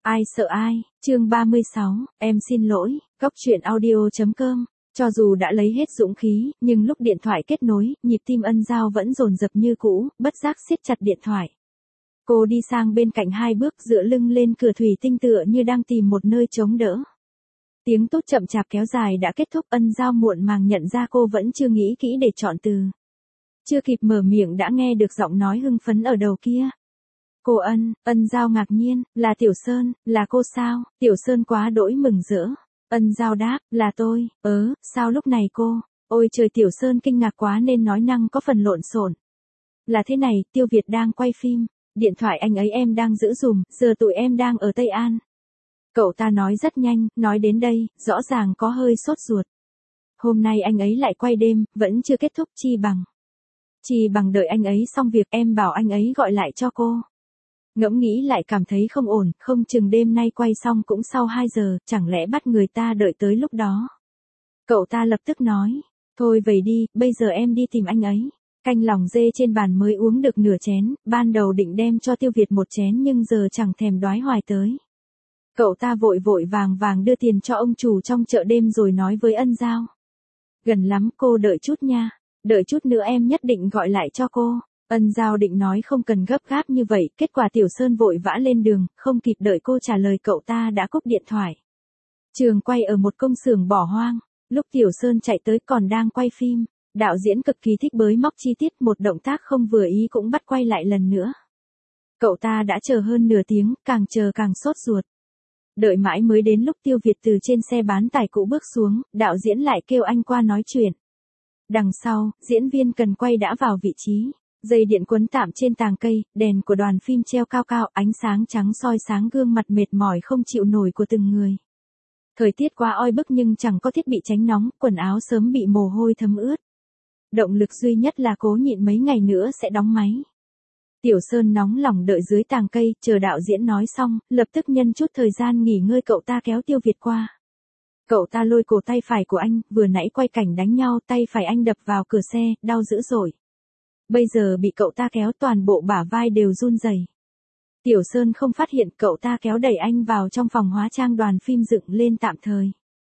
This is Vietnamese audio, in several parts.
Ai sợ ai, chương 36, em xin lỗi, Góc truyện audio.com. Cho dù đã lấy hết dũng khí, nhưng lúc điện thoại kết nối, nhịp tim Ân Giao vẫn dồn dập như cũ, bất giác siết chặt điện thoại. Cô đi sang bên cạnh 2 bước, dựa lưng lên cửa thủy tinh tựa như đang tìm một nơi chống đỡ. Tiếng tút chậm chạp kéo dài đã kết thúc. Ân Giao muộn màng nhận ra cô vẫn chưa nghĩ kỹ để chọn từ. Chưa kịp mở miệng đã nghe được giọng nói hưng phấn ở đầu kia. Cô Ân Giao ngạc nhiên, là Tiểu Sơn, là cô sao? Tiểu Sơn quá đỗi mừng rỡ. Ân Giao đáp, là tôi. Sao lúc này cô? Ôi trời, Tiểu Sơn kinh ngạc quá nên nói năng có phần lộn xộn. Là thế này, Tiêu Việt đang quay phim, điện thoại anh ấy em đang giữ dùm, giờ tụi em đang ở Tây An. Cậu ta nói rất nhanh, nói đến đây, rõ ràng có hơi sốt ruột. Hôm nay anh ấy lại quay đêm, vẫn chưa kết thúc. Chi bằng đợi anh ấy xong việc em bảo anh ấy gọi lại cho cô. Ngẫm nghĩ lại cảm thấy không ổn, không chừng đêm nay quay xong cũng sau 2 giờ, chẳng lẽ bắt người ta đợi tới lúc đó. Cậu ta lập tức nói, thôi vậy đi, bây giờ em đi tìm anh ấy. Canh lòng dê trên bàn mới uống được nửa chén, ban đầu định đem cho Tiêu Việt một chén nhưng giờ chẳng thèm đoái hoài tới. Cậu ta vội vàng đưa tiền cho ông chủ trong chợ đêm rồi nói với Ân Giao. Gần lắm, cô đợi chút nha, đợi chút nữa em nhất định gọi lại cho cô. Ân Giao định nói không cần gấp gáp như vậy, kết quả Tiểu Sơn vội vã lên đường, không kịp đợi cô trả lời cậu ta đã cúp điện thoại. Trường quay ở một công xưởng bỏ hoang, lúc Tiểu Sơn chạy tới còn đang quay phim, đạo diễn cực kỳ thích bới móc chi tiết, một động tác không vừa ý cũng bắt quay lại lần nữa. Cậu ta đã chờ hơn nửa tiếng, càng chờ càng sốt ruột. Đợi mãi mới đến lúc Tiêu Việt từ trên xe bán tải cũ bước xuống, đạo diễn lại kêu anh qua nói chuyện. Đằng sau, diễn viên cần quay đã vào vị trí. Dây điện quấn tạm trên tàng cây, đèn của đoàn phim treo cao cao, ánh sáng trắng soi sáng gương mặt mệt mỏi không chịu nổi của từng người. Thời tiết quá oi bức nhưng chẳng có thiết bị tránh nóng, quần áo sớm bị mồ hôi thấm ướt. Động lực duy nhất là cố nhịn mấy ngày nữa sẽ đóng máy. Tiểu Sơn nóng lòng đợi dưới tàng cây, chờ đạo diễn nói xong, lập tức nhân chút thời gian nghỉ ngơi cậu ta kéo Tiêu Việt qua. Cậu ta lôi cổ tay phải của anh, vừa nãy quay cảnh đánh nhau, tay phải anh đập vào cửa xe, đau dữ dội. Bây giờ bị cậu ta kéo toàn bộ bả vai đều run rẩy. Tiểu Sơn không phát hiện, cậu ta kéo đẩy anh vào trong phòng hóa trang đoàn phim dựng lên tạm thời.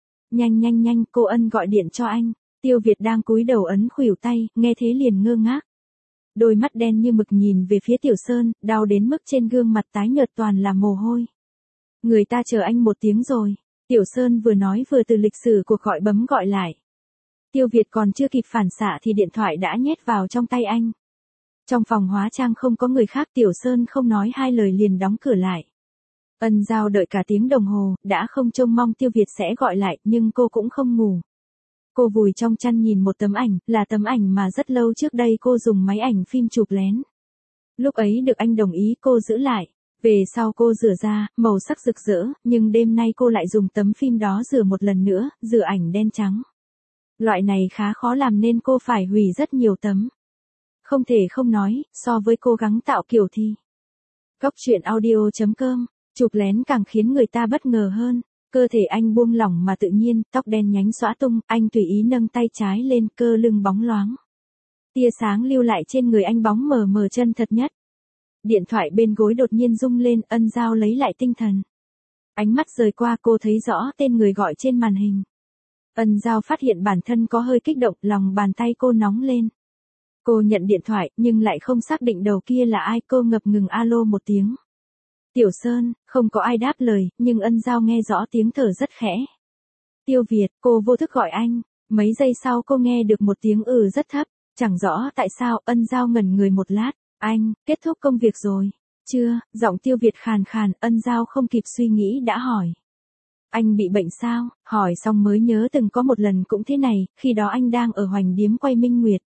Nhanh, cô Ân gọi điện cho anh. Tiêu Việt đang cúi đầu ấn khuỷu tay, nghe thế liền ngơ ngác. Đôi mắt đen như mực nhìn về phía Tiểu Sơn, đau đến mức trên gương mặt tái nhợt toàn là mồ hôi. Người ta chờ anh 1 tiếng rồi. Tiểu Sơn vừa nói vừa từ lịch sử cuộc gọi bấm gọi lại. Tiêu Việt còn chưa kịp phản xạ thì điện thoại đã nhét vào trong tay anh. Trong phòng hóa trang không có người khác, Tiểu Sơn không nói 2 lời liền đóng cửa lại. Ân Giao đợi cả tiếng đồng hồ, đã không trông mong Tiêu Việt sẽ gọi lại, nhưng cô cũng không ngủ. Cô vùi trong chăn nhìn một tấm ảnh, là tấm ảnh mà rất lâu trước đây cô dùng máy ảnh phim chụp lén. Lúc ấy được anh đồng ý cô giữ lại. Về sau cô rửa ra, màu sắc rực rỡ, nhưng đêm nay cô lại dùng tấm phim đó rửa một lần nữa, rửa ảnh đen trắng. Loại này khá khó làm nên cô phải hủy rất nhiều tấm. Không thể không nói, so với cố gắng tạo kiểu thì Góc truyện audio.com, chụp lén càng khiến người ta bất ngờ hơn. Cơ thể anh buông lỏng mà tự nhiên, tóc đen nhánh xõa tung, anh tùy ý nâng tay trái lên, cơ lưng bóng loáng. Tia sáng lưu lại trên người anh bóng mờ mờ chân thật nhất. Điện thoại bên gối đột nhiên rung lên, Ân Giao lấy lại tinh thần. Ánh mắt rời qua, cô thấy rõ tên người gọi trên màn hình. Ân Giao phát hiện bản thân có hơi kích động, lòng bàn tay cô nóng lên. Cô nhận điện thoại, nhưng lại không xác định đầu kia là ai, cô ngập ngừng alo một tiếng. Tiểu Sơn, không có ai đáp lời, nhưng Ân Giao nghe rõ tiếng thở rất khẽ. Tiêu Việt, cô vô thức gọi anh, mấy giây sau cô nghe được một tiếng rất thấp, chẳng rõ tại sao. Ân Giao ngẩn người một lát, anh, kết thúc công việc rồi? Chưa, giọng Tiêu Việt khàn khàn, Ân Giao không kịp suy nghĩ đã hỏi. Anh bị bệnh sao? Hỏi xong mới nhớ từng có một lần cũng thế này, khi đó anh đang ở Hoành Điếm quay Minh Nguyệt.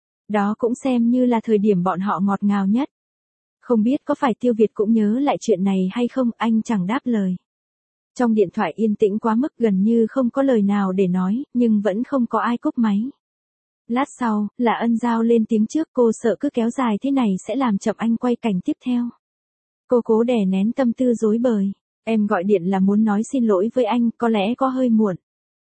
Đó cũng xem như là thời điểm bọn họ ngọt ngào nhất. Không biết có phải Tiêu Việt cũng nhớ lại chuyện này hay không, anh chẳng đáp lời. Trong điện thoại yên tĩnh quá mức gần như không có lời nào để nói, nhưng vẫn không có ai cúp máy. Lát sau, là Ân Giao lên tiếng trước, cô sợ cứ kéo dài thế này sẽ làm chậm anh quay cảnh tiếp theo. Cô cố đè nén tâm tư rối bời. Em gọi điện là muốn nói xin lỗi với anh, có lẽ có hơi muộn.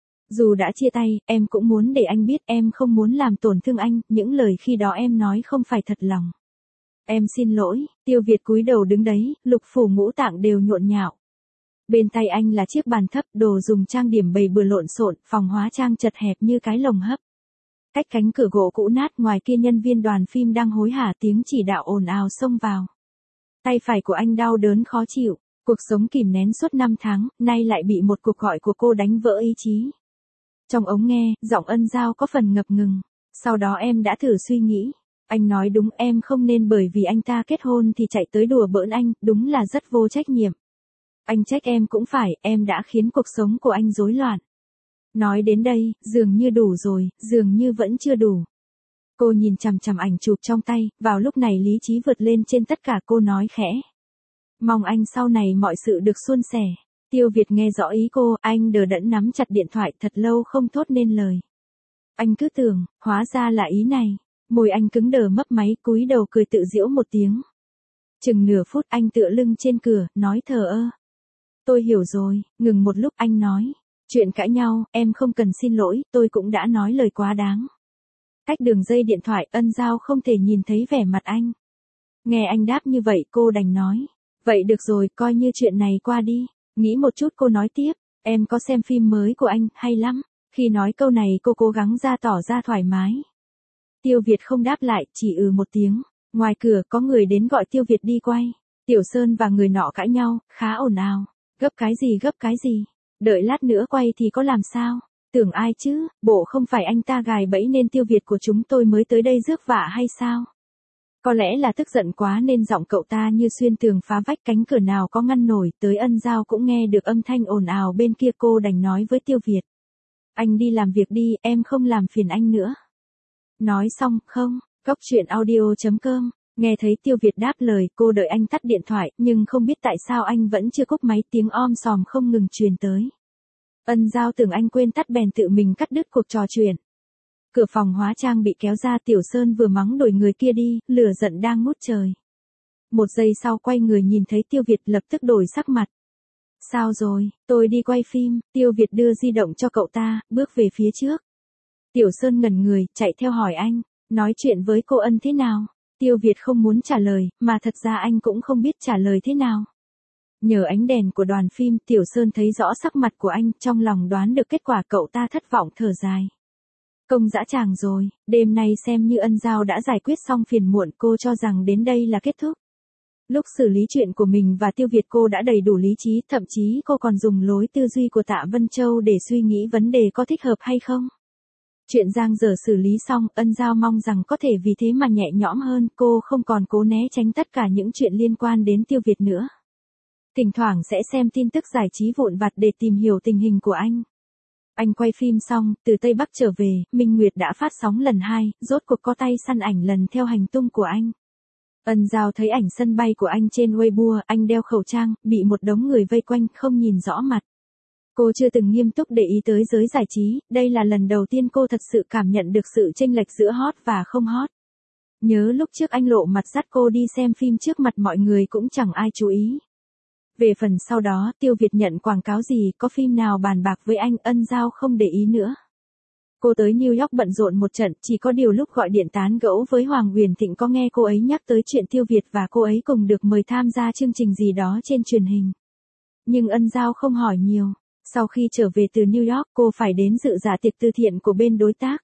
Dù đã chia tay, em cũng muốn để anh biết em không muốn làm tổn thương anh, những lời khi đó em nói không phải thật lòng. Em xin lỗi. Tiêu Việt cúi đầu đứng đấy, lục phủ ngũ tạng đều nhộn nhạo. Bên tay anh là chiếc bàn thấp, đồ dùng trang điểm bày bừa lộn xộn, phòng hóa trang chật hẹp như cái lồng hấp. Cách cánh cửa gỗ cũ nát, ngoài kia nhân viên đoàn phim đang hối hả, tiếng chỉ đạo ồn ào xông vào. Tay phải của anh đau đớn khó chịu, cuộc sống kìm nén suốt 5 tháng, nay lại bị một cuộc gọi của cô đánh vỡ ý chí. Trong ống nghe, giọng Ân Giao có phần ngập ngừng. Sau đó em đã thử suy nghĩ. Anh nói đúng, em không nên bởi vì anh ta kết hôn thì chạy tới đùa bỡn anh, đúng là rất vô trách nhiệm. Anh trách em cũng phải, em đã khiến cuộc sống của anh rối loạn. Nói đến đây, dường như đủ rồi, dường như vẫn chưa đủ. Cô nhìn chằm chằm ảnh chụp trong tay, vào lúc này lý trí vượt lên trên tất cả, cô nói khẽ. Mong anh sau này mọi sự được suôn sẻ. Tiêu Việt nghe rõ ý cô, anh đờ đẫn nắm chặt điện thoại thật lâu không thốt nên lời. Anh cứ tưởng, hóa ra là ý này. Môi anh cứng đờ mấp máy, cúi đầu cười tự giễu một tiếng. Chừng nửa phút anh tựa lưng trên cửa, nói thờ ơ. Tôi hiểu rồi, ngừng một lúc anh nói. Chuyện cãi nhau, em không cần xin lỗi, tôi cũng đã nói lời quá đáng. Cách đường dây điện thoại, Ân Giao không thể nhìn thấy vẻ mặt anh. Nghe anh đáp như vậy, cô đành nói. Vậy được rồi, coi như chuyện này qua đi. Nghĩ một chút cô nói tiếp. Em có xem phim mới của anh, hay lắm. Khi nói câu này cô cố gắng tỏ ra thoải mái. Tiêu Việt không đáp lại, chỉ một tiếng. Ngoài cửa có người đến gọi Tiêu Việt đi quay. Tiểu Sơn và người nọ cãi nhau, khá ồn ào. Gấp cái gì. Đợi lát nữa quay thì có làm sao? Tưởng ai chứ, bộ không phải anh ta gài bẫy nên Tiêu Việt của chúng tôi mới tới đây rước vả hay sao? Có lẽ là tức giận quá nên giọng cậu ta như xuyên tường phá vách, cánh cửa nào có ngăn nổi, tới Ân Giao cũng nghe được âm thanh ồn ào bên kia. Cô đành nói với Tiêu Việt. Anh đi làm việc đi, em không làm phiền anh nữa. Nói xong, không, Cóc Truyện Audio.com. Nghe thấy Tiêu Việt đáp lời, cô đợi anh tắt điện thoại, nhưng không biết tại sao anh vẫn chưa cúp máy, tiếng om sòm không ngừng truyền tới. Ân Giao tưởng anh quên tắt bèn tự mình cắt đứt cuộc trò chuyện. Cửa phòng hóa trang bị kéo ra, Tiểu Sơn vừa mắng đuổi người kia đi, lửa giận đang ngút trời. Một giây sau quay người nhìn thấy Tiêu Việt lập tức đổi sắc mặt. Sao rồi, tôi đi quay phim, Tiêu Việt đưa di động cho cậu ta, bước về phía trước. Tiểu Sơn ngẩn người, chạy theo hỏi anh, nói chuyện với cô Ân thế nào? Tiêu Việt không muốn trả lời, mà thật ra anh cũng không biết trả lời thế nào. Nhờ ánh đèn của đoàn phim, Tiểu Sơn thấy rõ sắc mặt của anh, trong lòng đoán được kết quả, cậu ta thất vọng thở dài. Công dã tràng rồi, đêm nay xem như Ân Giao đã giải quyết xong phiền muộn, cô cho rằng đến đây là kết thúc. Lúc xử lý chuyện của mình và Tiêu Việt cô đã đầy đủ lý trí, thậm chí cô còn dùng lối tư duy của Tạ Vân Châu để suy nghĩ vấn đề có thích hợp hay không. Chuyện giang dở xử lý xong, Ân Giao mong rằng có thể vì thế mà nhẹ nhõm hơn, cô không còn cố né tránh tất cả những chuyện liên quan đến Tiêu Việt nữa. Thỉnh thoảng sẽ xem tin tức giải trí vụn vặt để tìm hiểu tình hình của anh. Anh quay phim xong, từ Tây Bắc trở về, Minh Nguyệt đã phát sóng lần 2, rốt cuộc có tay săn ảnh lần theo hành tung của anh. Ân Giao thấy ảnh sân bay của anh trên Weibo, anh đeo khẩu trang, bị một đống người vây quanh, không nhìn rõ mặt. Cô chưa từng nghiêm túc để ý tới giới giải trí, đây là lần đầu tiên cô thật sự cảm nhận được sự chênh lệch giữa hot và không hot. Nhớ lúc trước anh lộ mặt dắt cô đi xem phim trước mặt mọi người cũng chẳng ai chú ý. Về phần sau đó, Tiêu Việt nhận quảng cáo gì, có phim nào bàn bạc với anh, Ân Giao không để ý nữa. Cô tới New York bận rộn một trận, chỉ có điều lúc gọi điện tán gẫu với Hoàng Huyền Thịnh có nghe cô ấy nhắc tới chuyện Tiêu Việt và cô ấy cùng được mời tham gia chương trình gì đó trên truyền hình. Nhưng Ân Giao không hỏi nhiều. Sau khi trở về từ New York, cô phải đến dự dạ tiệc từ thiện của bên đối tác.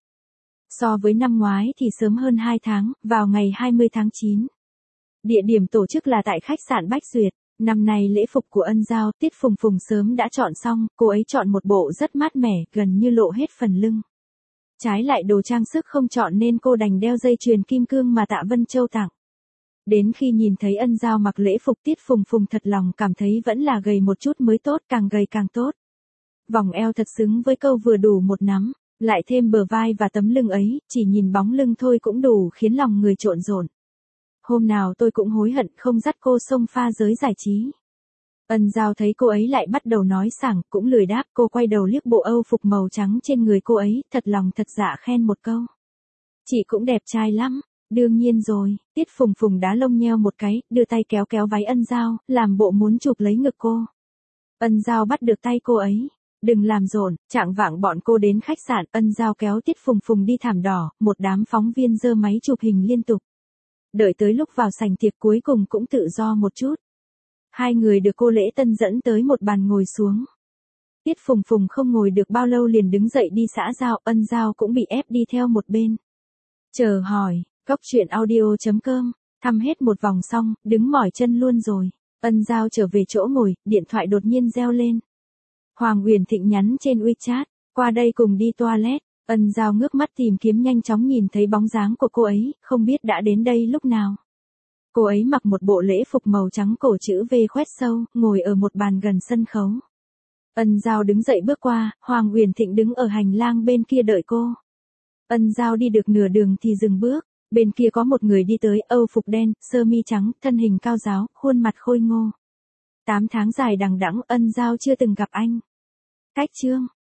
So với năm ngoái thì sớm hơn 2 tháng, vào ngày 20 tháng 9. Địa điểm tổ chức là tại khách sạn Bách Duyệt. Năm nay lễ phục của Ân Giao, Tiết Phùng Phùng sớm đã chọn xong, cô ấy chọn một bộ rất mát mẻ, gần như lộ hết phần lưng. Trái lại đồ trang sức không chọn nên cô đành đeo dây chuyền kim cương mà Tạ Vân Châu tặng. Đến khi nhìn thấy Ân Giao mặc lễ phục Tiết Phùng Phùng thật lòng cảm thấy vẫn là gầy một chút mới tốt, càng gầy càng tốt. Vòng eo thật xứng với câu vừa đủ một nắm, lại thêm bờ vai và tấm lưng ấy, chỉ nhìn bóng lưng thôi cũng đủ khiến lòng người trộn rộn. Hôm nào tôi cũng hối hận không dắt cô xông pha giới giải trí. Ân Giao thấy cô ấy lại bắt đầu nói sảng, cũng lười đáp, cô quay đầu liếc bộ âu phục màu trắng trên người cô ấy, thật lòng thật dạ khen một câu. Chị cũng đẹp trai lắm. Đương nhiên rồi, Tiết Phùng Phùng đá lông nheo một cái, đưa tay kéo kéo váy Ân Giao, làm bộ muốn chụp lấy ngực cô. Ân Giao bắt được tay cô ấy. Đừng làm rộn, chạng vạng bọn cô đến khách sạn, Ân Giao kéo Tiết Phùng Phùng đi thảm đỏ, một đám phóng viên giơ máy chụp hình liên tục. Đợi tới lúc vào sảnh tiệc cuối cùng cũng tự do một chút. Hai người được cô Lễ Tân dẫn tới một bàn ngồi xuống. Tiết Phùng Phùng không ngồi được bao lâu liền đứng dậy đi xã giao, Ân Giao cũng bị ép đi theo một bên. Chờ hỏi, Cóc truyện audio.com, thăm hết một vòng xong, đứng mỏi chân luôn rồi. Ân Giao trở về chỗ ngồi, điện thoại đột nhiên reo lên. Hoàng Uyển Thịnh nhắn trên WeChat, qua đây cùng đi toilet. Ân Giao ngước mắt tìm kiếm, nhanh chóng nhìn thấy bóng dáng của cô ấy, không biết đã đến đây lúc nào. Cô ấy mặc một bộ lễ phục màu trắng cổ chữ V khoét sâu, ngồi ở một bàn gần sân khấu. Ân Giao đứng dậy bước qua, Hoàng Uyển Thịnh đứng ở hành lang bên kia đợi cô. Ân Giao đi được nửa đường thì dừng bước, bên kia có một người đi tới, Âu phục đen, sơ mi trắng, thân hình cao ráo, khuôn mặt khôi ngô. 8 tháng dài đằng đẵng, Ân Giao chưa từng gặp anh. Cách chương